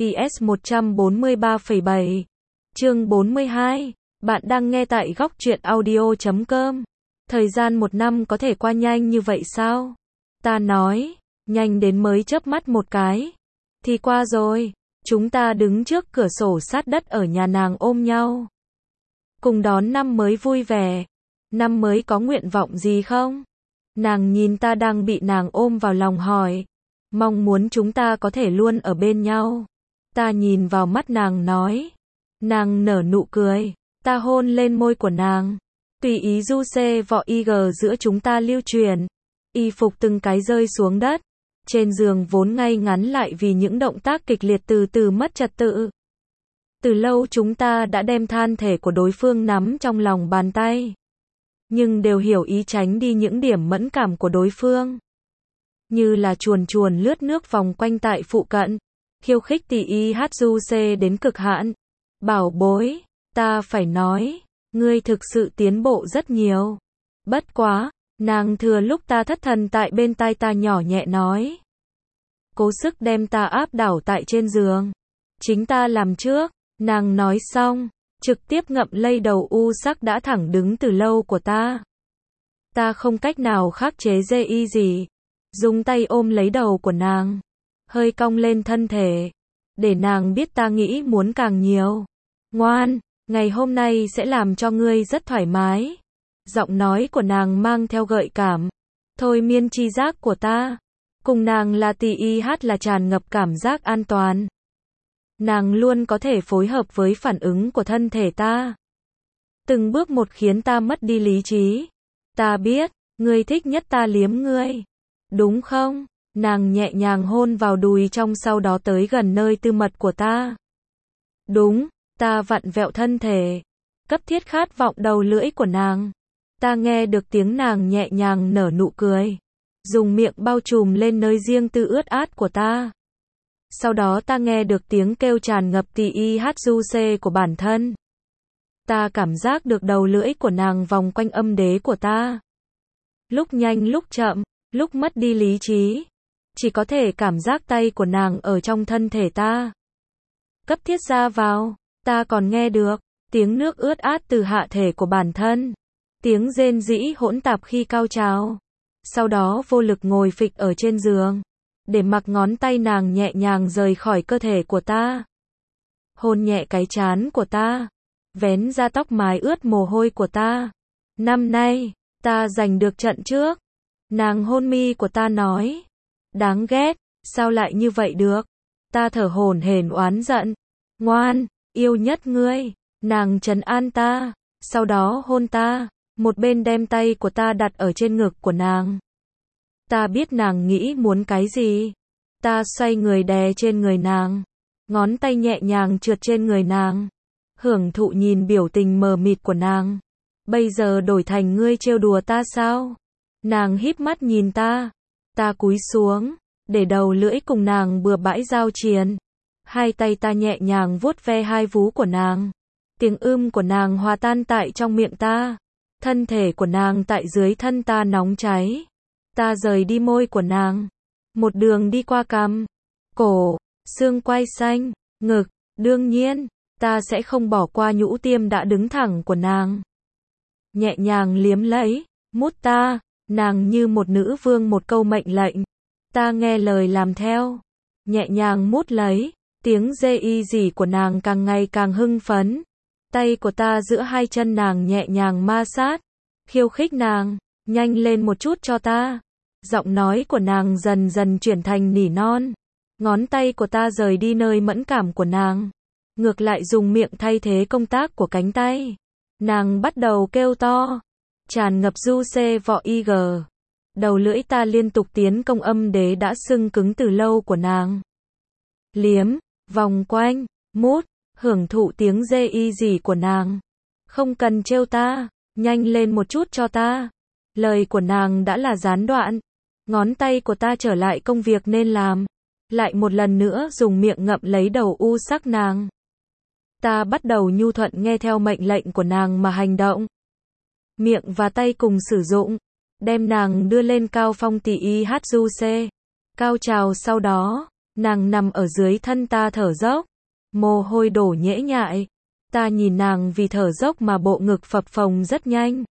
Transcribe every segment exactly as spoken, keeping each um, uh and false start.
S một trăm bốn mươi ba phẩy bảy Chương bốn mươi hai Bạn đang nghe tại góc truyện audio chấm com. Thời gian một năm có thể qua nhanh như vậy sao? Ta nói, nhanh đến mới chớp mắt một cái. Thì qua rồi, chúng ta đứng trước cửa sổ sát đất ở nhà nàng ôm nhau. Cùng đón năm mới vui vẻ. Năm mới có nguyện vọng gì không? Nàng nhìn ta đang bị nàng ôm vào lòng hỏi. Mong muốn chúng ta có thể luôn ở bên nhau. Ta nhìn vào mắt nàng nói. Nàng nở nụ cười. Ta hôn lên môi của nàng. Tùy ý du xê vọ y gờ giữa chúng ta lưu truyền. Y phục từng cái rơi xuống đất. Trên giường vốn ngay ngắn lại vì những động tác kịch liệt từ từ mất trật tự. Từ lâu chúng ta đã đem thân thể của đối phương nắm trong lòng bàn tay. Nhưng đều hiểu ý tránh đi những điểm mẫn cảm của đối phương. Như là chuồn chuồn lướt nước vòng quanh tại phụ cận. Khiêu khích tỉ y hát du xê đến cực hạn. Bảo bối, ta phải nói, ngươi thực sự tiến bộ rất nhiều. Bất quá, nàng thừa lúc ta thất thần tại bên tai ta nhỏ nhẹ nói. Cố sức đem ta áp đảo tại trên giường. Chính ta làm trước, nàng nói xong, trực tiếp ngậm lây đầu u sắc đã thẳng đứng từ lâu của ta. Ta không cách nào khắc chế dê y gì. Dùng tay ôm lấy đầu của nàng. Hơi cong lên thân thể. Để nàng biết ta nghĩ muốn càng nhiều. Ngoan, ngày hôm nay sẽ làm cho ngươi rất thoải mái. Giọng nói của nàng mang theo gợi cảm. Thôi miên chi giác của ta. Cùng nàng là tỉ y hát là tràn ngập cảm giác an toàn. Nàng luôn có thể phối hợp với phản ứng của thân thể ta. Từng bước một khiến ta mất đi lý trí. Ta biết, ngươi thích nhất ta liếm ngươi. Đúng không? Nàng nhẹ nhàng hôn vào đùi trong sau đó tới gần nơi tư mật của ta. Đúng, ta vặn vẹo thân thể. Cấp thiết khát vọng đầu lưỡi của nàng. Ta nghe được tiếng nàng nhẹ nhàng nở nụ cười. Dùng miệng bao trùm lên nơi riêng tư ướt át của ta. Sau đó ta nghe được tiếng kêu tràn ngập tỉ y hát du xê của bản thân. Ta cảm giác được đầu lưỡi của nàng vòng quanh âm đế của ta. Lúc nhanh lúc chậm, lúc mất đi lý trí. Chỉ có thể cảm giác tay của nàng ở trong thân thể ta. Cấp thiết ra vào, ta còn nghe được tiếng nước ướt át từ hạ thể của bản thân. Tiếng rên rỉ hỗn tạp khi cao trào. Sau đó vô lực ngồi phịch ở trên giường. Để mặc ngón tay nàng nhẹ nhàng rời khỏi cơ thể của ta. Hôn nhẹ cái trán của ta. Vén ra tóc mái ướt mồ hôi của ta. Năm nay, ta giành được trận trước. Nàng hôn mi của ta nói. Đáng ghét, sao lại như vậy được? Ta thở hổn hển oán giận. Ngoan, yêu nhất ngươi. Nàng trấn an ta. Sau đó hôn ta. Một bên đem tay của ta đặt ở trên ngực của nàng. Ta biết nàng nghĩ muốn cái gì. Ta xoay người đè trên người nàng. Ngón tay nhẹ nhàng trượt trên người nàng. Hưởng thụ nhìn biểu tình mờ mịt của nàng. Bây giờ đổi thành ngươi trêu đùa ta sao? Nàng híp mắt nhìn ta. Ta cúi xuống. Để đầu lưỡi cùng nàng bừa bãi giao triền. Hai tay ta nhẹ nhàng vuốt ve hai vú của nàng. Tiếng ưm của nàng hòa tan tại trong miệng ta. Thân thể của nàng tại dưới thân ta nóng cháy. Ta rời đi môi của nàng. Một đường đi qua cằm, cổ, xương quai xanh, ngực. Đương nhiên, ta sẽ không bỏ qua nhũ tiêm đã đứng thẳng của nàng. Nhẹ nhàng liếm lấy, mút ta. Nàng như một nữ vương một câu mệnh lệnh. Ta nghe lời làm theo. Nhẹ nhàng mút lấy. Tiếng dê y dỉ của nàng càng ngày càng hưng phấn. Tay của ta giữa hai chân nàng nhẹ nhàng ma sát. Khiêu khích nàng. Nhanh lên một chút cho ta. Giọng nói của nàng dần dần chuyển thành nỉ non. Ngón tay của ta rời đi nơi mẫn cảm của nàng. Ngược lại dùng miệng thay thế công tác của cánh tay. Nàng bắt đầu kêu to. Tràn ngập du xê vọ y gờ. Đầu lưỡi ta liên tục tiến công âm đế đã sưng cứng từ lâu của nàng. Liếm, vòng quanh, mút, hưởng thụ tiếng dê y dỉ của nàng. Không cần trêu ta, nhanh lên một chút cho ta. Lời của nàng đã là gián đoạn. Ngón tay của ta trở lại công việc nên làm. Lại một lần nữa dùng miệng ngậm lấy đầu u sắc nàng. Ta bắt đầu nhu thuận nghe theo mệnh lệnh của nàng mà hành động. Miệng và tay cùng sử dụng. Đem nàng đưa lên cao phong tỉ y hát du xê. Cao trào sau đó, Nàng nằm ở dưới thân ta thở dốc, mồ hôi đổ nhễ nhại. Ta nhìn nàng vì thở dốc mà bộ ngực phập phồng rất nhanh.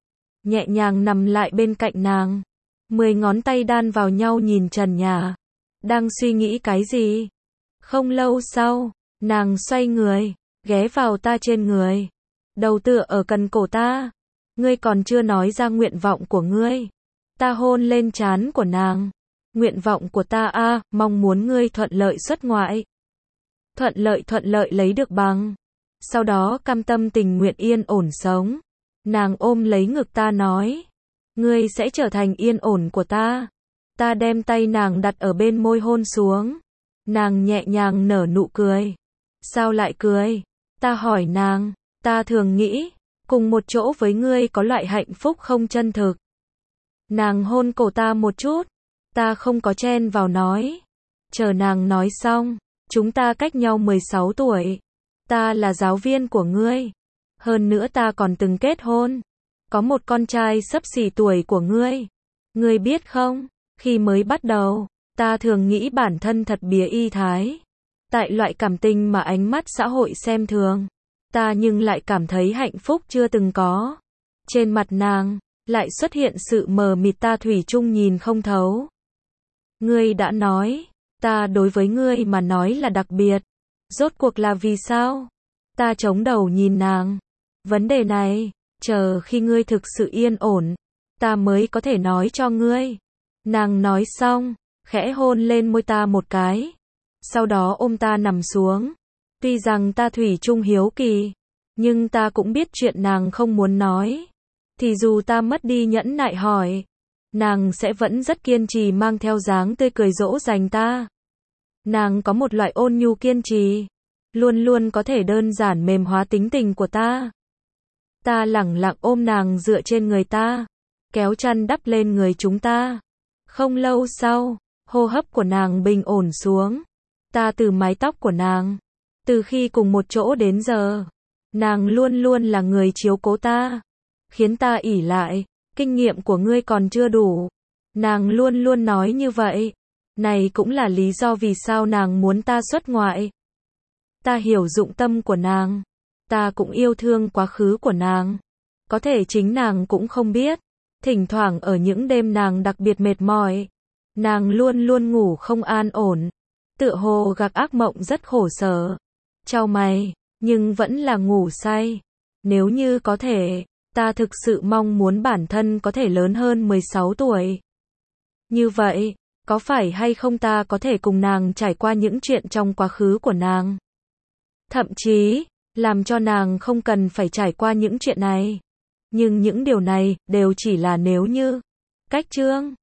Nhẹ nhàng nằm lại bên cạnh nàng. Mười ngón tay đan vào nhau nhìn trần nhà. Đang suy nghĩ cái gì? Không lâu sau, nàng xoay người, ghé vào ta trên người. Đầu tựa ở cần cổ ta. Ngươi còn chưa nói ra nguyện vọng của ngươi. Ta hôn lên trán của nàng. Nguyện vọng của ta a, à, mong muốn ngươi thuận lợi xuất ngoại. Thuận lợi thuận lợi lấy được bằng. Sau đó cam tâm tình nguyện yên ổn sống. Nàng ôm lấy ngực ta nói. Ngươi sẽ trở thành yên ổn của ta. Ta đem tay nàng đặt ở bên môi hôn xuống. Nàng nhẹ nhàng nở nụ cười. Sao lại cười? Ta hỏi nàng. Ta thường nghĩ, cùng một chỗ với ngươi có loại hạnh phúc không chân thực. Nàng hôn cổ ta một chút. Ta không có chen vào nói. Chờ nàng nói xong. Chúng ta cách nhau mười sáu tuổi. Ta là giáo viên của ngươi. Hơn nữa ta còn từng kết hôn. Có một con trai xấp xỉ tuổi của ngươi. Ngươi biết không, khi mới bắt đầu, ta thường nghĩ bản thân thật bía y thái. Tại loại cảm tình mà ánh mắt xã hội xem thường. Ta nhưng lại cảm thấy hạnh phúc chưa từng có. Trên mặt nàng, lại xuất hiện sự mờ mịt ta thủy chung nhìn không thấu. Ngươi đã nói, ta đối với ngươi mà nói là đặc biệt. Rốt cuộc là vì sao? Ta chống đầu nhìn nàng. Vấn đề này, chờ khi ngươi thực sự yên ổn, ta mới có thể nói cho ngươi. Nàng nói xong, khẽ hôn lên môi ta một cái. Sau đó ôm ta nằm xuống. Tuy rằng ta thủy chung hiếu kỳ, nhưng ta cũng biết chuyện nàng không muốn nói. Thì dù ta mất đi nhẫn nại hỏi, nàng sẽ vẫn rất kiên trì mang theo dáng tươi cười dỗ dành ta. Nàng có một loại ôn nhu kiên trì, luôn luôn có thể đơn giản mềm hóa tính tình của ta. Ta lẳng lặng ôm nàng dựa trên người ta, kéo chăn đắp lên người chúng ta. Không lâu sau, hô hấp của nàng bình ổn xuống. Ta từ mái tóc của nàng. Từ khi cùng một chỗ đến giờ, nàng luôn luôn là người chiếu cố ta, khiến ta ỷ lại. Kinh nghiệm của ngươi còn chưa đủ. Nàng luôn luôn nói như vậy. Này cũng là lý do vì sao nàng muốn ta xuất ngoại. Ta hiểu dụng tâm của nàng. Ta cũng yêu thương quá khứ của nàng. Có thể chính nàng cũng không biết. Thỉnh thoảng ở những đêm nàng đặc biệt mệt mỏi, nàng luôn luôn ngủ không an ổn. Tựa hồ gặp ác mộng rất khổ sở. Chau mày, nhưng vẫn là ngủ say. Nếu như có thể, ta thực sự mong muốn bản thân có thể lớn hơn mười sáu tuổi. Như vậy, có phải hay không ta có thể cùng nàng trải qua những chuyện trong quá khứ của nàng? Thậm chí, làm cho nàng không cần phải trải qua những chuyện này. Nhưng những điều này, đều chỉ là nếu như. Cách chương